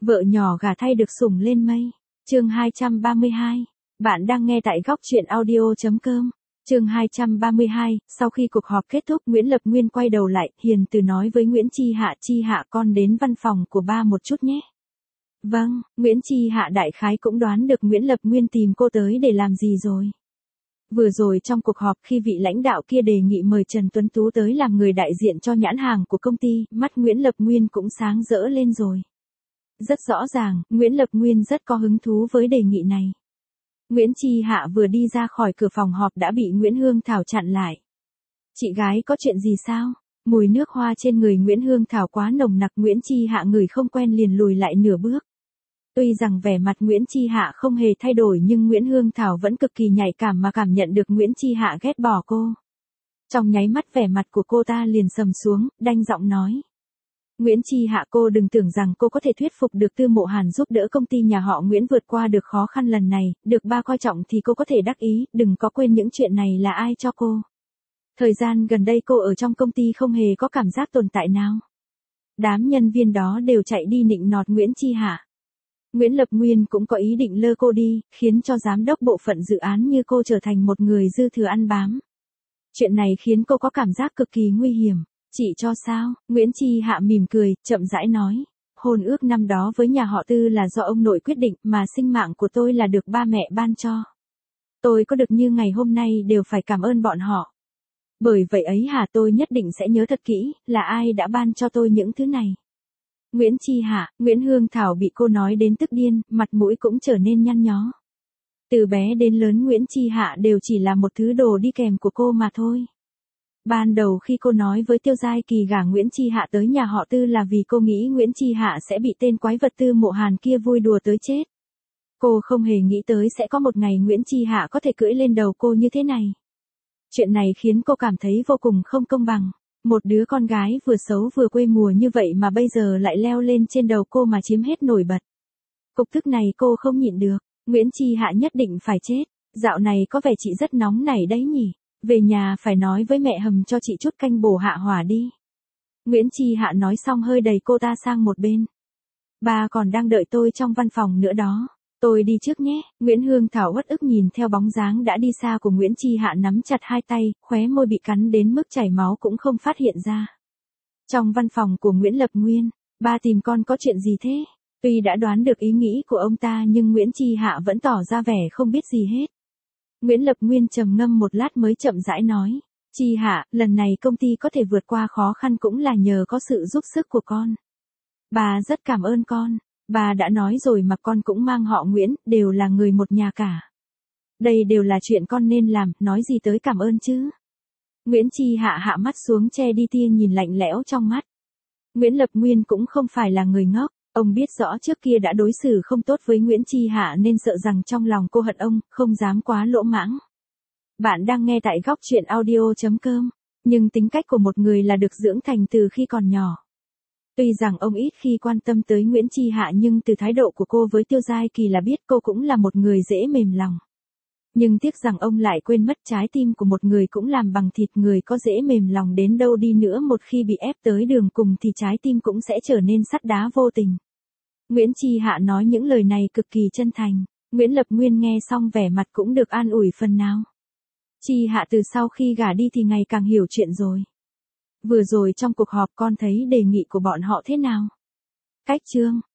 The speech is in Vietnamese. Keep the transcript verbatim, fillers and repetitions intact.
Vợ nhỏ gả thay được sủng lên mây. Chương hai trăm ba mươi hai. Bạn đang nghe tại góc truyện audio chấm com. Chương hai trăm ba mươi hai, sau khi cuộc họp kết thúc, Nguyễn Lập Nguyên quay đầu lại, hiền từ nói với Nguyễn Chi Hạ, "Chi Hạ, con đến văn phòng của ba một chút nhé." "Vâng." Nguyễn Chi Hạ đại khái cũng đoán được Nguyễn Lập Nguyên tìm cô tới để làm gì rồi. Vừa rồi trong cuộc họp khi vị lãnh đạo kia đề nghị mời Trần Tuấn Tú tới làm người đại diện cho nhãn hàng của công ty, mắt Nguyễn Lập Nguyên cũng sáng rỡ lên rồi. Rất rõ ràng, Nguyễn Lập Nguyên rất có hứng thú với đề nghị này. Nguyễn Chi Hạ vừa đi ra khỏi cửa phòng họp đã bị Nguyễn Hương Thảo chặn lại. "Chị gái có chuyện gì sao?" Mùi nước hoa trên người Nguyễn Hương Thảo quá nồng nặc, Nguyễn Chi Hạ ngửi không quen liền lùi lại nửa bước. Tuy rằng vẻ mặt Nguyễn Chi Hạ không hề thay đổi nhưng Nguyễn Hương Thảo vẫn cực kỳ nhạy cảm mà cảm nhận được Nguyễn Chi Hạ ghét bỏ cô. Trong nháy mắt vẻ mặt của cô ta liền sầm xuống, đanh giọng nói. "Nguyễn Chi Hạ, cô đừng tưởng rằng cô có thể thuyết phục được Tư Mộ Hàn giúp đỡ công ty nhà họ Nguyễn vượt qua được khó khăn lần này, được ba coi trọng thì cô có thể đắc ý, đừng có quên những chuyện này là ai cho cô. Thời gian gần đây cô ở trong công ty không hề có cảm giác tồn tại nào." Đám nhân viên đó đều chạy đi nịnh nọt Nguyễn Chi Hạ. Nguyễn Lập Nguyên cũng có ý định lơ cô đi, khiến cho giám đốc bộ phận dự án như cô trở thành một người dư thừa ăn bám. Chuyện này khiến cô có cảm giác cực kỳ nguy hiểm. "Chị cho sao?" Nguyễn Chi Hạ mỉm cười, chậm rãi nói. "Hôn ước năm đó với nhà họ Tư là do ông nội quyết định, mà sinh mạng của tôi là được ba mẹ ban cho. Tôi có được như ngày hôm nay đều phải cảm ơn bọn họ. Bởi vậy ấy hả, tôi nhất định sẽ nhớ thật kỹ, là ai đã ban cho tôi những thứ này." Nguyễn Chi Hạ, Nguyễn Hương Thảo bị cô nói đến tức điên, mặt mũi cũng trở nên nhăn nhó. Từ bé đến lớn Nguyễn Chi Hạ đều chỉ là một thứ đồ đi kèm của cô mà thôi. Ban đầu khi cô nói với Tiêu Giai Kỳ gả Nguyễn Chi Hạ tới nhà họ Tư là vì cô nghĩ Nguyễn Chi Hạ sẽ bị tên quái vật Tư Mộ Hàn kia vui đùa tới chết. Cô không hề nghĩ tới sẽ có một ngày Nguyễn Chi Hạ có thể cưỡi lên đầu cô như thế này. Chuyện này khiến cô cảm thấy vô cùng không công bằng. Một đứa con gái vừa xấu vừa quê mùa như vậy mà bây giờ lại leo lên trên đầu cô mà chiếm hết nổi bật. Cục tức này cô không nhịn được. Nguyễn Chi Hạ nhất định phải chết. Dạo này có vẻ chị rất nóng nảy đấy nhỉ. Về nhà phải nói với mẹ hầm cho chị chút canh bổ hạ hỏa đi. Nguyễn Chi Hạ nói xong hơi đẩy cô ta sang một bên. "Ba còn đang đợi tôi trong văn phòng nữa đó. Tôi đi trước nhé." Nguyễn Hương Thảo uất ức nhìn theo bóng dáng đã đi xa của Nguyễn Chi Hạ, nắm chặt hai tay, khóe môi bị cắn đến mức chảy máu cũng không phát hiện ra. Trong văn phòng của Nguyễn Lập Nguyên, "Ba tìm con có chuyện gì thế?" Tuy đã đoán được ý nghĩ của ông ta nhưng Nguyễn Chi Hạ vẫn tỏ ra vẻ không biết gì hết. Nguyễn Lập Nguyên trầm ngâm một lát mới chậm rãi nói. "Chi Hạ, lần này công ty có thể vượt qua khó khăn cũng là nhờ có sự giúp sức của con. Bà rất cảm ơn con. Bà đã nói rồi mà con cũng mang họ Nguyễn, đều là người một nhà cả. Đây đều là chuyện con nên làm, nói gì tới cảm ơn chứ." Nguyễn Chi Hạ hạ mắt xuống che đi tia nhìn lạnh lẽo trong mắt. Nguyễn Lập Nguyên cũng không phải là người ngốc, ông biết rõ trước kia đã đối xử không tốt với Nguyễn Chi Hạ nên sợ rằng trong lòng cô hận ông, không dám quá lỗ mãng. Bạn đang nghe tại góc truyện audio chấm com, nhưng tính cách của một người là được dưỡng thành từ khi còn nhỏ. Tuy rằng ông ít khi quan tâm tới Nguyễn Chi Hạ nhưng từ thái độ của cô với Tiêu Giai Kỳ là biết cô cũng là một người dễ mềm lòng. Nhưng tiếc rằng ông lại quên mất trái tim của một người cũng làm bằng thịt, người có dễ mềm lòng đến đâu đi nữa một khi bị ép tới đường cùng thì trái tim cũng sẽ trở nên sắt đá vô tình. Nguyễn Chi Hạ nói những lời này cực kỳ chân thành. Nguyễn Lập Nguyên nghe xong vẻ mặt cũng được an ủi phần nào. Chi Hạ từ sau khi gả đi thì ngày càng hiểu chuyện rồi. Vừa rồi trong cuộc họp con thấy đề nghị của bọn họ thế nào? Cách chương